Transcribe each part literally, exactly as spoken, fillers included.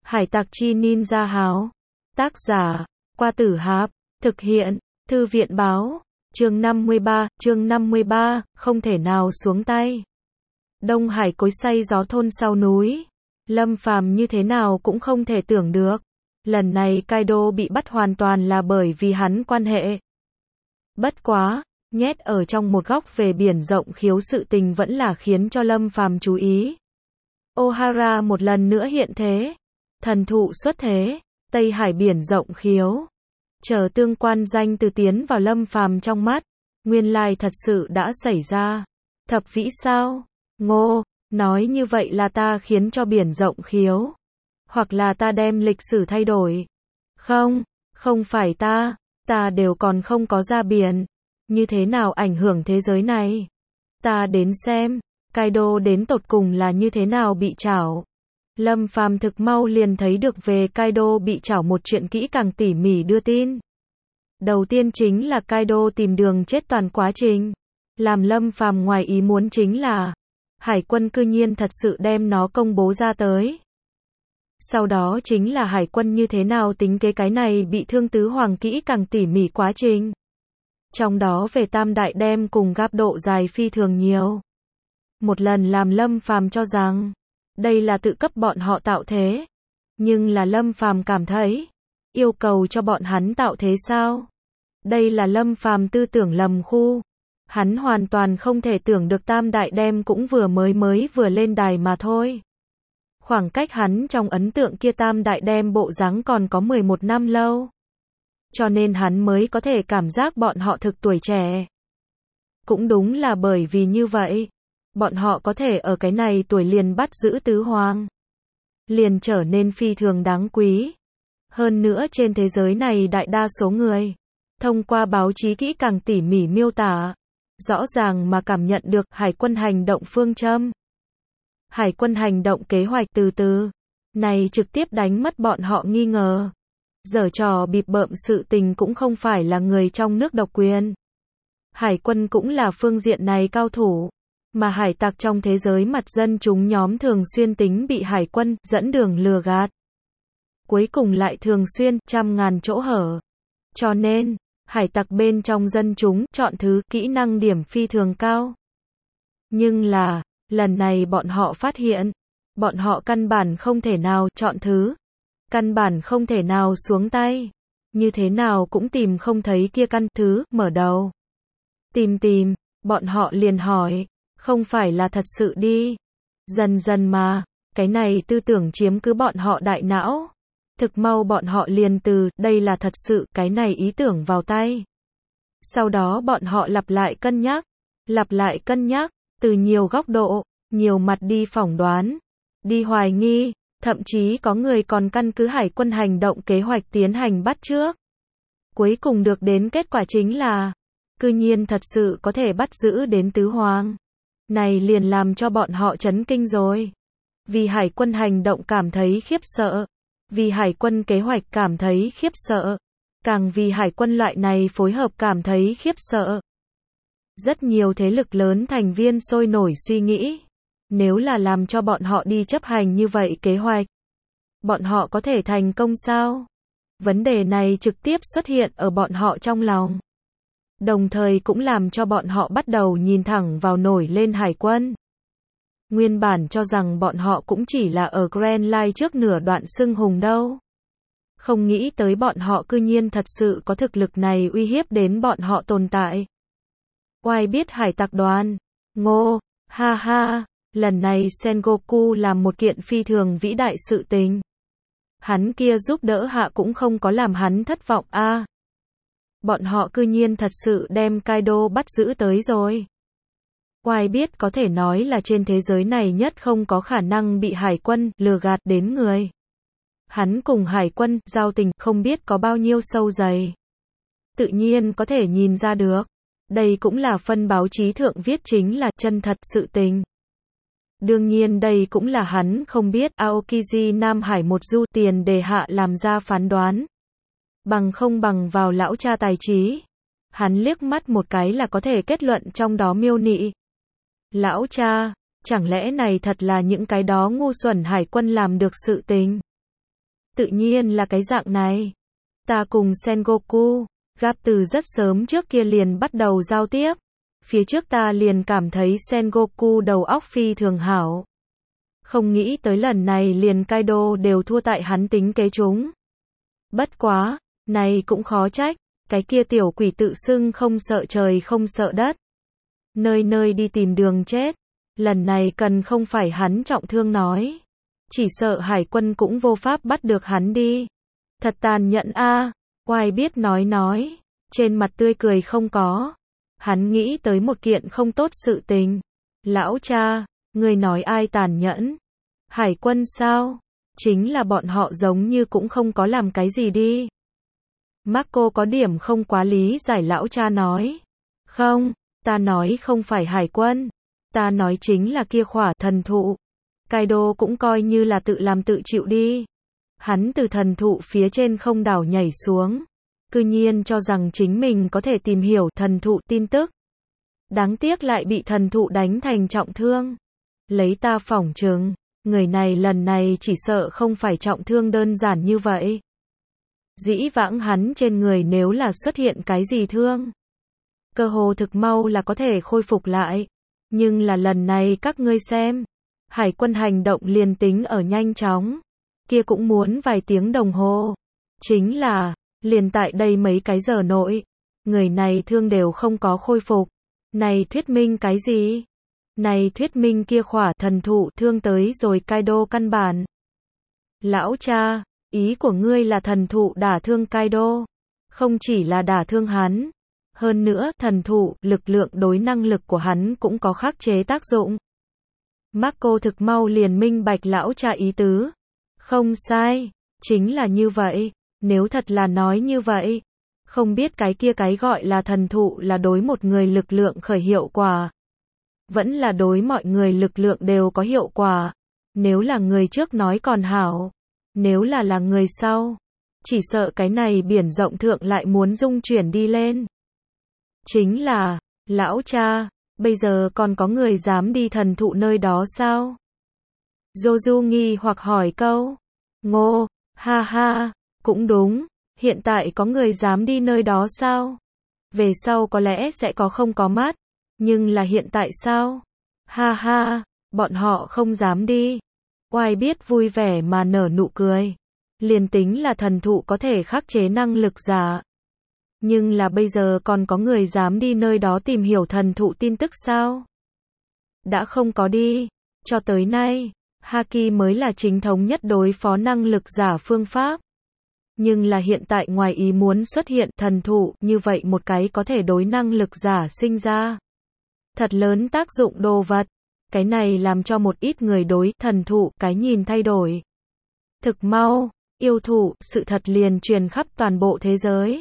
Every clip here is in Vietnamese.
Hải tặc chi ninja háo. Tác giả, Qua Tử Hạp. Thực hiện, Thư viện báo. Chương năm mươi ba, chương năm mươi ba, không thể nào xuống tay. Đông Hải cối xay gió thôn sau núi. Lâm Phàm như thế nào cũng không thể tưởng được. Lần này Kaido bị bắt hoàn toàn là bởi vì hắn quan hệ. Bất quá, nhét ở trong một góc về biển rộng khiếu sự tình vẫn là khiến cho Lâm Phàm chú ý. Ohara một lần nữa hiện thế. Thần thụ xuất thế. Tây Hải biển rộng khiếu. Chờ tương quan danh từ tiến vào Lâm Phàm trong mắt. Nguyên lai thật sự đã xảy ra. Thập vĩ sao? Ngô, nói như vậy là ta khiến cho biển rộng khiếu. Hoặc là ta đem lịch sử thay đổi. Không, không phải ta, ta đều còn không có ra biển. Như thế nào ảnh hưởng thế giới này? Ta đến xem, Kaido đến tột cùng là như thế nào bị trảo. Lâm Phàm thực mau liền thấy được về Kaido bị trảo một chuyện kỹ càng tỉ mỉ đưa tin. Đầu tiên chính là Kaido tìm đường chết toàn quá trình. Làm Lâm Phàm ngoài ý muốn chính là Hải quân cư nhiên thật sự đem nó công bố ra tới. Sau đó chính là Hải quân như thế nào tính kế cái này bị thương tứ hoàng kỹ càng tỉ mỉ quá trình. Trong đó về tam đại đem cùng gáp độ dài phi thường nhiều. Một lần làm Lâm Phàm cho rằng đây là tự cấp bọn họ tạo thế. Nhưng là Lâm Phàm cảm thấy yêu cầu cho bọn hắn tạo thế sao? Đây là Lâm Phàm tư tưởng lầm khu. Hắn hoàn toàn không thể tưởng được tam đại đem cũng vừa mới mới vừa lên đài mà thôi. Khoảng cách hắn trong ấn tượng kia tam đại đem bộ dáng còn có mười một năm lâu. Cho nên hắn mới có thể cảm giác bọn họ thực tuổi trẻ. Cũng đúng là bởi vì như vậy, bọn họ có thể ở cái này tuổi liền bắt giữ tứ hoàng. Liền trở nên phi thường đáng quý. Hơn nữa trên thế giới này đại đa số người, thông qua báo chí kỹ càng tỉ mỉ miêu tả, rõ ràng mà cảm nhận được Hải quân hành động phương châm. Hải quân hành động kế hoạch từ từ, này trực tiếp đánh mất bọn họ nghi ngờ. Giở trò bịp bợm sự tình cũng không phải là người trong nước độc quyền. Hải quân cũng là phương diện này cao thủ, mà hải tặc trong thế giới mặt dân chúng nhóm thường xuyên tính bị hải quân dẫn đường lừa gạt. Cuối cùng lại thường xuyên trăm ngàn chỗ hở. Cho nên, hải tặc bên trong dân chúng chọn thứ kỹ năng điểm phi thường cao. Nhưng là, lần này bọn họ phát hiện, bọn họ căn bản không thể nào chọn thứ. Căn bản không thể nào xuống tay. Như thế nào cũng tìm không thấy kia căn thứ mở đầu. Tìm tìm, bọn họ liền hỏi, không phải là thật sự đi. Dần dần mà, cái này tư tưởng chiếm cứ bọn họ đại não. Thực mau bọn họ liền từ, đây là thật sự, cái này ý tưởng vào tay. Sau đó bọn họ lặp lại cân nhắc, lặp lại cân nhắc, từ nhiều góc độ, nhiều mặt đi phỏng đoán, đi hoài nghi, thậm chí có người còn căn cứ hải quân hành động kế hoạch tiến hành bắt chước. Cuối cùng được đến kết quả chính là, cư nhiên thật sự có thể bắt giữ đến tứ hoàng. Này liền làm cho bọn họ chấn kinh rồi. Vì hải quân hành động cảm thấy khiếp sợ. Vì hải quân kế hoạch cảm thấy khiếp sợ. Càng vì hải quân loại này phối hợp cảm thấy khiếp sợ. Rất nhiều thế lực lớn thành viên sôi nổi suy nghĩ. Nếu là làm cho bọn họ đi chấp hành như vậy kế hoạch, bọn họ có thể thành công sao? Vấn đề này trực tiếp xuất hiện ở bọn họ trong lòng. Đồng thời cũng làm cho bọn họ bắt đầu nhìn thẳng vào nổi lên hải quân. Nguyên bản cho rằng bọn họ cũng chỉ là ở Grand Line trước nửa đoạn xưng hùng đâu. Không nghĩ tới bọn họ cư nhiên thật sự có thực lực này uy hiếp đến bọn họ tồn tại. Oai biết hải tặc đoàn. Ngô, ha ha, lần này Sengoku làm một kiện phi thường vĩ đại sự tình. Hắn kia giúp đỡ hạ cũng không có làm hắn thất vọng a. À. Bọn họ cư nhiên thật sự đem Kaido bắt giữ tới rồi. Oai biết có thể nói là trên thế giới này nhất không có khả năng bị hải quân lừa gạt đến người. Hắn cùng hải quân giao tình không biết có bao nhiêu sâu dày. Tự nhiên có thể nhìn ra được. Đây cũng là phân báo chí thượng viết chính là chân thật sự tình. Đương nhiên đây cũng là hắn không biết Aokiji Nam Hải một du tiền đề hạ làm ra phán đoán. Bằng không bằng vào lão cha tài trí. Hắn liếc mắt một cái là có thể kết luận trong đó miêu nị. Lão cha, chẳng lẽ này thật là những cái đó ngu xuẩn hải quân làm được sự tình? Tự nhiên là cái dạng này. Ta cùng Sengoku, gặp từ rất sớm trước kia liền bắt đầu giao tiếp. Phía trước ta liền cảm thấy Sengoku đầu óc phi thường hảo. Không nghĩ tới lần này liền Kaido đều thua tại hắn tính kế chúng. Bất quá, này cũng khó trách, cái kia tiểu quỷ tự xưng không sợ trời không sợ đất. Nơi nơi đi tìm đường chết. Lần này cần không phải hắn trọng thương nói. Chỉ sợ hải quân cũng vô pháp bắt được hắn đi. Thật tàn nhẫn a. Oai biết nói nói. Trên mặt tươi cười không có. Hắn nghĩ tới một kiện không tốt sự tình. Lão cha, người nói ai tàn nhẫn? Hải quân sao? Chính là bọn họ giống như cũng không có làm cái gì đi. Marco có điểm không quá lý giải lão cha nói. Không, ta nói không phải hải quân. Ta nói chính là kia khỏa thần thụ. Kaido cũng coi như là tự làm tự chịu đi. Hắn từ thần thụ phía trên không đảo nhảy xuống. Cư nhiên cho rằng chính mình có thể tìm hiểu thần thụ tin tức. Đáng tiếc lại bị thần thụ đánh thành trọng thương. Lấy ta phỏng chừng, người này lần này chỉ sợ không phải trọng thương đơn giản như vậy. Dĩ vãng hắn trên người nếu là xuất hiện cái gì thương, cơ hồ thực mau là có thể khôi phục lại. Nhưng là lần này các ngươi xem, hải quân hành động liền tính ở nhanh chóng, kia cũng muốn vài tiếng đồng hồ. Chính là, liền tại đây mấy cái giờ nội, người này thương đều không có khôi phục. Này thuyết minh cái gì? Này thuyết minh kia khỏa thần thụ thương tới rồi Kaido căn bản. Lão cha, ý của ngươi là thần thụ đả thương Kaido. Không chỉ là đả thương hắn. Hơn nữa, thần thụ, lực lượng đối năng lực của hắn cũng có khắc chế tác dụng. Marco thực mau liền minh bạch lão cha ý tứ. Không sai, chính là như vậy. Nếu thật là nói như vậy, không biết cái kia cái gọi là thần thụ là đối một người lực lượng khởi hiệu quả. Vẫn là đối mọi người lực lượng đều có hiệu quả. Nếu là người trước nói còn hảo. Nếu là là người sau, chỉ sợ cái này biển rộng thượng lại muốn dung chuyển đi lên. Chính là, lão cha, bây giờ còn có người dám đi thần thụ nơi đó sao? Joju nghi hoặc hỏi câu. Ngô, ha ha, cũng đúng, hiện tại có người dám đi nơi đó sao? Về sau có lẽ sẽ có không có mắt, nhưng là hiện tại sao? Ha ha, bọn họ không dám đi. Oai biết vui vẻ mà nở nụ cười. Liền tính là thần thụ có thể khắc chế năng lực giả. Nhưng là bây giờ còn có người dám đi nơi đó tìm hiểu thần thụ tin tức sao? Đã không có đi. Cho tới nay, Haki mới là chính thống nhất đối phó năng lực giả phương pháp. Nhưng là hiện tại ngoài ý muốn xuất hiện thần thụ như vậy một cái có thể đối năng lực giả sinh ra. Thật lớn tác dụng đồ vật. Cái này làm cho một ít người đối thần thụ cái nhìn thay đổi. Thực mau, yêu thụ, sự thật liền truyền khắp toàn bộ thế giới.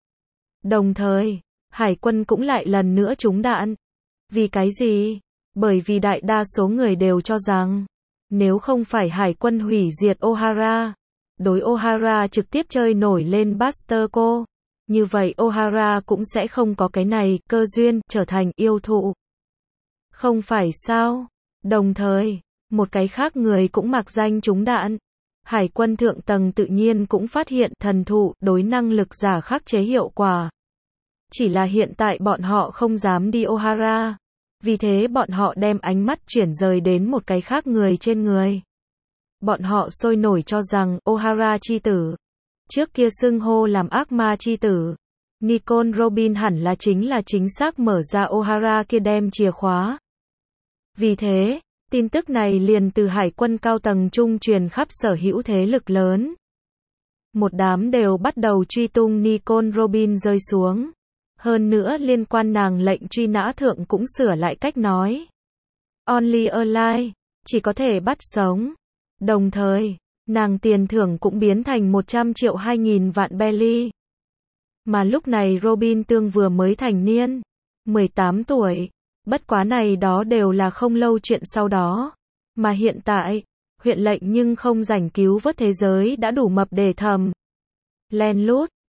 Đồng thời, hải quân cũng lại lần nữa trúng đạn. Vì cái gì? Bởi vì đại đa số người đều cho rằng, nếu không phải hải quân hủy diệt Ohara, đối Ohara trực tiếp chơi nổi lên Buster Call, như vậy Ohara cũng sẽ không có cái này cơ duyên trở thành yêu thụ. Không phải sao? Đồng thời, một cái khác người cũng mặc danh trúng đạn. Hải quân thượng tầng tự nhiên cũng phát hiện thần thụ đối năng lực giả khắc chế hiệu quả. Chỉ là hiện tại bọn họ không dám đi Ohara. Vì thế bọn họ đem ánh mắt chuyển rời đến một cái khác người trên người. Bọn họ sôi nổi cho rằng Ohara chi tử, trước kia xưng hô làm ác ma chi tử, Nikon Robin hẳn là chính là chính xác mở ra Ohara kia đem chìa khóa. Vì thế, tin tức này liền từ hải quân cao tầng trung truyền khắp sở hữu thế lực lớn. Một đám đều bắt đầu truy tung Nikon Robin rơi xuống. Hơn nữa liên quan nàng lệnh truy nã thượng cũng sửa lại cách nói. Only alive, chỉ có thể bắt sống. Đồng thời, nàng tiền thưởng cũng biến thành một trăm triệu hai nghìn vạn belly. Mà lúc này Robin Tương vừa mới thành niên, mười tám tuổi. Bất quá này đó đều là không lâu chuyện sau đó. Mà hiện tại, huyện lệnh nhưng không rảnh cứu vớt thế giới đã đủ mập để thầm. Len lút,